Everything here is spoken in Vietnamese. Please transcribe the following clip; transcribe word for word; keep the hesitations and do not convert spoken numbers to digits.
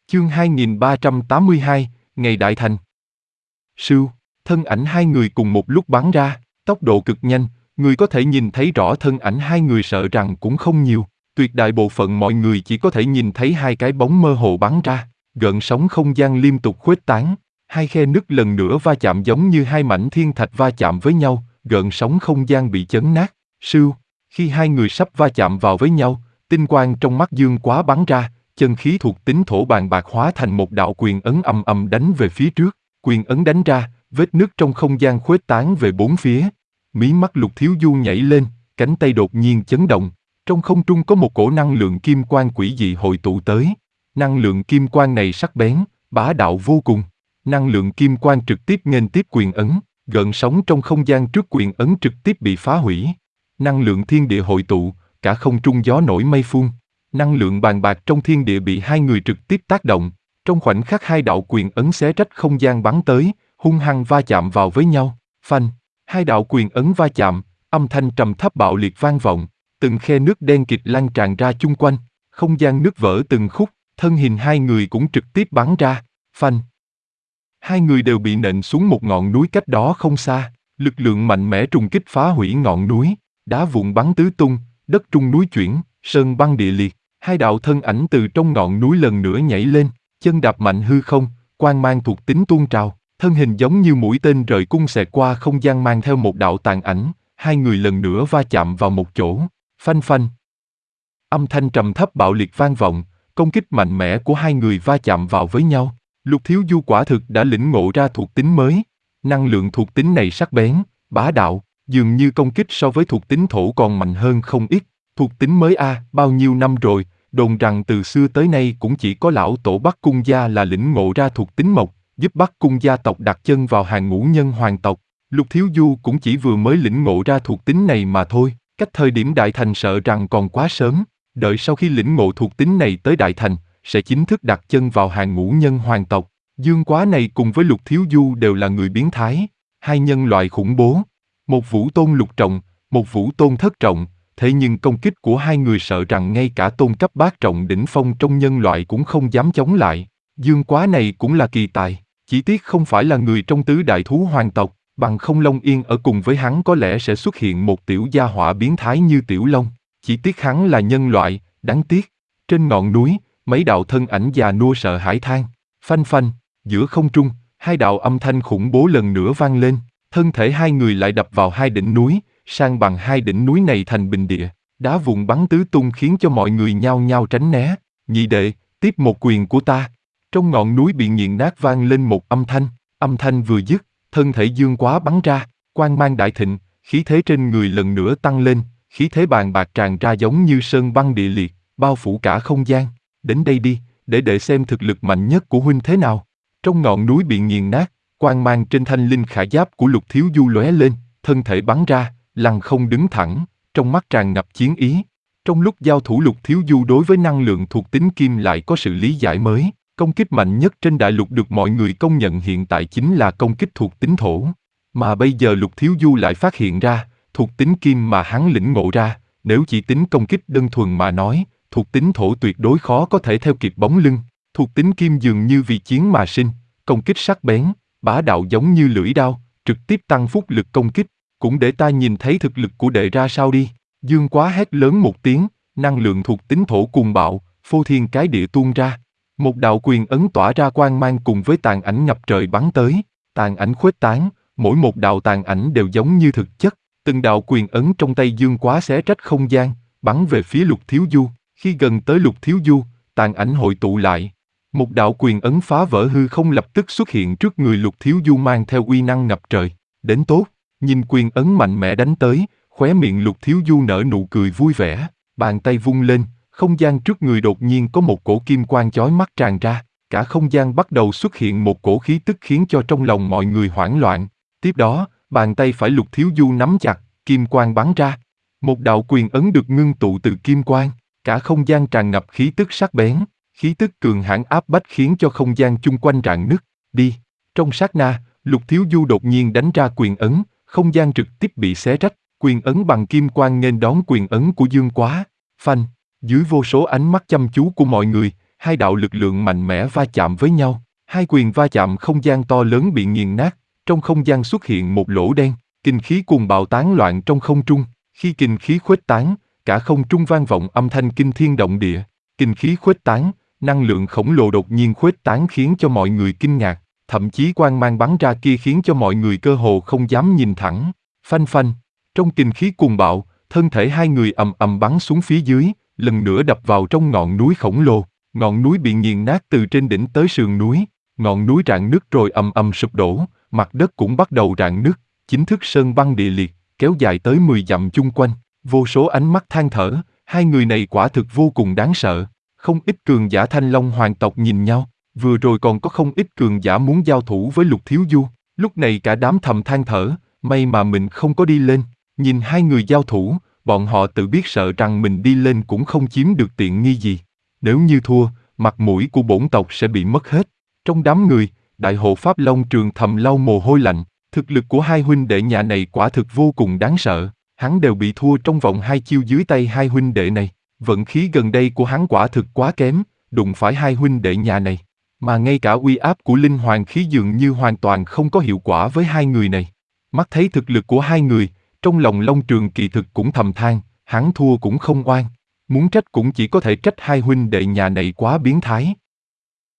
Chương hai nghìn ba trăm tám mươi hai, Ngày Đại Thành. Sưu, thân ảnh hai người cùng một lúc bắn ra, tốc độ cực nhanh, người có thể nhìn thấy rõ thân ảnh hai người sợ rằng cũng không nhiều, tuyệt đại bộ phận mọi người chỉ có thể nhìn thấy hai cái bóng mơ hồ bắn ra, gợn sóng không gian liên tục khuếch tán, hai khe nứt lần nữa va chạm giống như hai mảnh thiên thạch va chạm với nhau, gợn sóng không gian bị chấn nát. Sưu, khi hai người sắp va chạm vào với nhau, tinh quang trong mắt Dương Quá bắn ra, chân khí thuộc tính thổ bàn bạc hóa thành một đạo quyền ấn ầm ầm đánh về phía trước, quyền ấn đánh ra, vết nứt trong không gian khuếch tán về bốn phía. Mí mắt Lục Thiếu Du nhảy lên, cánh tay đột nhiên chấn động, trong không trung có một cổ năng lượng kim quang quỷ dị hội tụ tới. Năng lượng kim quang này sắc bén, bá đạo vô cùng. Năng lượng kim quang trực tiếp nghênh tiếp quyền ấn, gợn sóng trong không gian trước quyền ấn trực tiếp bị phá hủy. Năng lượng thiên địa hội tụ, cả không trung gió nổi mây phun. Năng lượng bàn bạc trong thiên địa bị hai người trực tiếp tác động, trong khoảnh khắc hai đạo quyền ấn xé rách không gian bắn tới, hung hăng va chạm vào với nhau, phanh, hai đạo quyền ấn va chạm, âm thanh trầm thấp bạo liệt vang vọng, từng khe nước đen kịt lan tràn ra chung quanh, không gian nứt vỡ từng khúc, thân hình hai người cũng trực tiếp bắn ra, phanh. Hai người đều bị nện xuống một ngọn núi cách đó không xa, lực lượng mạnh mẽ trùng kích phá hủy ngọn núi, đá vụn bắn tứ tung, đất trung núi chuyển, sơn băng địa liệt. Hai đạo thân ảnh từ trong ngọn núi lần nữa nhảy lên, chân đạp mạnh hư không, quang mang thuộc tính tuôn trào, thân hình giống như mũi tên rời cung xẹt qua không gian mang theo một đạo tàn ảnh, hai người lần nữa va chạm vào một chỗ, phanh phanh. Âm thanh trầm thấp bạo liệt vang vọng, công kích mạnh mẽ của hai người va chạm vào với nhau. Lục Thiếu Du quả thực đã lĩnh ngộ ra thuộc tính mới, năng lượng thuộc tính này sắc bén, bá đạo, dường như công kích so với thuộc tính thổ còn mạnh hơn không ít. Thuộc tính mới a, bao nhiêu năm rồi, đồn rằng từ xưa tới nay cũng chỉ có lão tổ Bắc Cung gia là lĩnh ngộ ra thuộc tính mộc, giúp Bắc Cung gia tộc đặt chân vào hàng ngũ nhân hoàng tộc. Lục Thiếu Du cũng chỉ vừa mới lĩnh ngộ ra thuộc tính này mà thôi, cách thời điểm Đại Thành sợ rằng còn quá sớm, đợi sau khi lĩnh ngộ thuộc tính này tới Đại Thành, sẽ chính thức đặt chân vào hàng ngũ nhân hoàng tộc. Dương Quá này cùng với Lục Thiếu Du đều là người biến thái, hai nhân loại khủng bố, một vũ tôn lục trọng, một vũ tôn thất trọng. Thế nhưng công kích của hai người sợ rằng ngay cả tôn cấp bát trọng đỉnh phong trong nhân loại cũng không dám chống lại. Dương Quá này cũng là kỳ tài, chỉ tiếc không phải là người trong tứ đại thú hoàng tộc, bằng không Long Yên ở cùng với hắn có lẽ sẽ xuất hiện một tiểu gia hỏa biến thái như Tiểu Long. Chỉ tiếc hắn là nhân loại, đáng tiếc. Trên ngọn núi, mấy đạo thân ảnh già nua sợ hãi than, phanh phanh, giữa không trung, hai đạo âm thanh khủng bố lần nữa vang lên, thân thể hai người lại đập vào hai đỉnh núi. Sang bằng hai đỉnh núi này thành bình địa, đá vụn bắn tứ tung khiến cho mọi người nhao nhao tránh né. Nhị đệ, tiếp một quyền của ta. Trong ngọn núi bị nghiền nát vang lên một âm thanh, âm thanh vừa dứt, thân thể Dương Quá bắn ra, quang mang đại thịnh, khí thế trên người lần nữa tăng lên, khí thế bàn bạc tràn ra giống như sơn băng địa liệt, bao phủ cả không gian. Đến đây đi, để đệ xem thực lực mạnh nhất của huynh thế nào. Trong ngọn núi bị nghiền nát, quang mang trên thanh linh khải giáp của Lục Thiếu Du lóe lên, thân thể bắn ra. Lăng không đứng thẳng, trong mắt tràn ngập chiến ý. Trong lúc giao thủ Lục Thiếu Du đối với năng lượng thuộc tính kim lại có sự lý giải mới. Công kích mạnh nhất trên đại lục được mọi người công nhận hiện tại chính là công kích thuộc tính thổ. Mà bây giờ Lục Thiếu Du lại phát hiện ra, thuộc tính kim mà hắn lĩnh ngộ ra, nếu chỉ tính công kích đơn thuần mà nói, thuộc tính thổ tuyệt đối khó có thể theo kịp bóng lưng. Thuộc tính kim dường như vì chiến mà sinh, công kích sắc bén, bá đạo giống như lưỡi đao, trực tiếp tăng phúc lực công kích. Cũng để ta nhìn thấy thực lực của đệ ra sao đi. Dương Quá hét lớn một tiếng, năng lượng thuộc tính thổ cuồng bạo, phô thiên cái địa tuôn ra. Một đạo quyền ấn tỏa ra quang mang cùng với tàn ảnh ngập trời bắn tới. Tàn ảnh khuếch tán, mỗi một đạo tàn ảnh đều giống như thực chất. Từng đạo quyền ấn trong tay Dương Quá xé rách không gian, bắn về phía Lục Thiếu Du. Khi gần tới Lục Thiếu Du, tàn ảnh hội tụ lại. Một đạo quyền ấn phá vỡ hư không lập tức xuất hiện trước người Lục Thiếu Du mang theo uy năng ngập trời. Đến tốt. Nhìn quyền ấn mạnh mẽ đánh tới, khóe miệng Lục Thiếu Du nở nụ cười vui vẻ, bàn tay vung lên, không gian trước người đột nhiên có một cổ kim quang chói mắt tràn ra, cả không gian bắt đầu xuất hiện một cổ khí tức khiến cho trong lòng mọi người hoảng loạn. Tiếp đó, bàn tay phải Lục Thiếu Du nắm chặt, kim quang bắn ra. Một đạo quyền ấn được ngưng tụ từ kim quang, cả không gian tràn ngập khí tức sắc bén, khí tức cường hãn áp bách khiến cho không gian chung quanh rạn nứt. Đi! Trong sát na, Lục Thiếu Du đột nhiên đánh ra quyền ấn. Không gian trực tiếp bị xé rách, quyền ấn bằng kim quang nghênh đón quyền ấn của Dương Quá, phanh, dưới vô số ánh mắt chăm chú của mọi người, Hai đạo lực lượng mạnh mẽ va chạm với nhau, hai quyền va chạm không gian to lớn bị nghiền nát, trong không gian xuất hiện một lỗ đen, kinh khí cuồng bạo tán loạn trong không trung, khi kinh khí khuếch tán, cả không trung vang vọng âm thanh kinh thiên động địa, kinh khí khuếch tán, năng lượng khổng lồ đột nhiên khuếch tán khiến cho mọi người kinh ngạc, thậm chí quang mang bắn ra kia khiến cho mọi người cơ hồ không dám nhìn thẳng, phanh phanh, trong kinh khí cuồng bạo, thân thể hai người ầm ầm bắn xuống phía dưới, lần nữa đập vào trong ngọn núi khổng lồ, ngọn núi bị nghiền nát từ trên đỉnh tới sườn núi, ngọn núi rạn nứt rồi ầm ầm sụp đổ, mặt đất cũng bắt đầu rạn nứt, chính thức sơn băng địa liệt, kéo dài tới mười dặm chung quanh, vô số ánh mắt than thở, hai người này quả thực vô cùng đáng sợ, không ít cường giả Thanh Long hoàng tộc nhìn nhau, vừa rồi còn có không ít cường giả muốn giao thủ với Lục Thiếu Du, lúc này cả đám thầm than thở, may mà mình không có đi lên, nhìn hai người giao thủ, bọn họ tự biết sợ rằng mình đi lên cũng không chiếm được tiện nghi gì. Nếu như thua, mặt mũi của bổn tộc sẽ bị mất hết. Trong đám người, Đại hộ Pháp Long Trường thầm lau mồ hôi lạnh, thực lực của hai huynh đệ nhà này quả thực vô cùng đáng sợ, hắn đều bị thua trong vòng hai chiêu dưới tay hai huynh đệ này. Vận khí gần đây của hắn quả thực quá kém, đụng phải hai huynh đệ nhà này. Mà ngay cả uy áp của linh hoàng khí dường như hoàn toàn không có hiệu quả với hai người này. Mắt thấy thực lực của hai người, trong lòng Long Trường kỳ thực cũng thầm than, hắn thua cũng không oan. Muốn trách cũng chỉ có thể trách hai huynh đệ nhà này quá biến thái.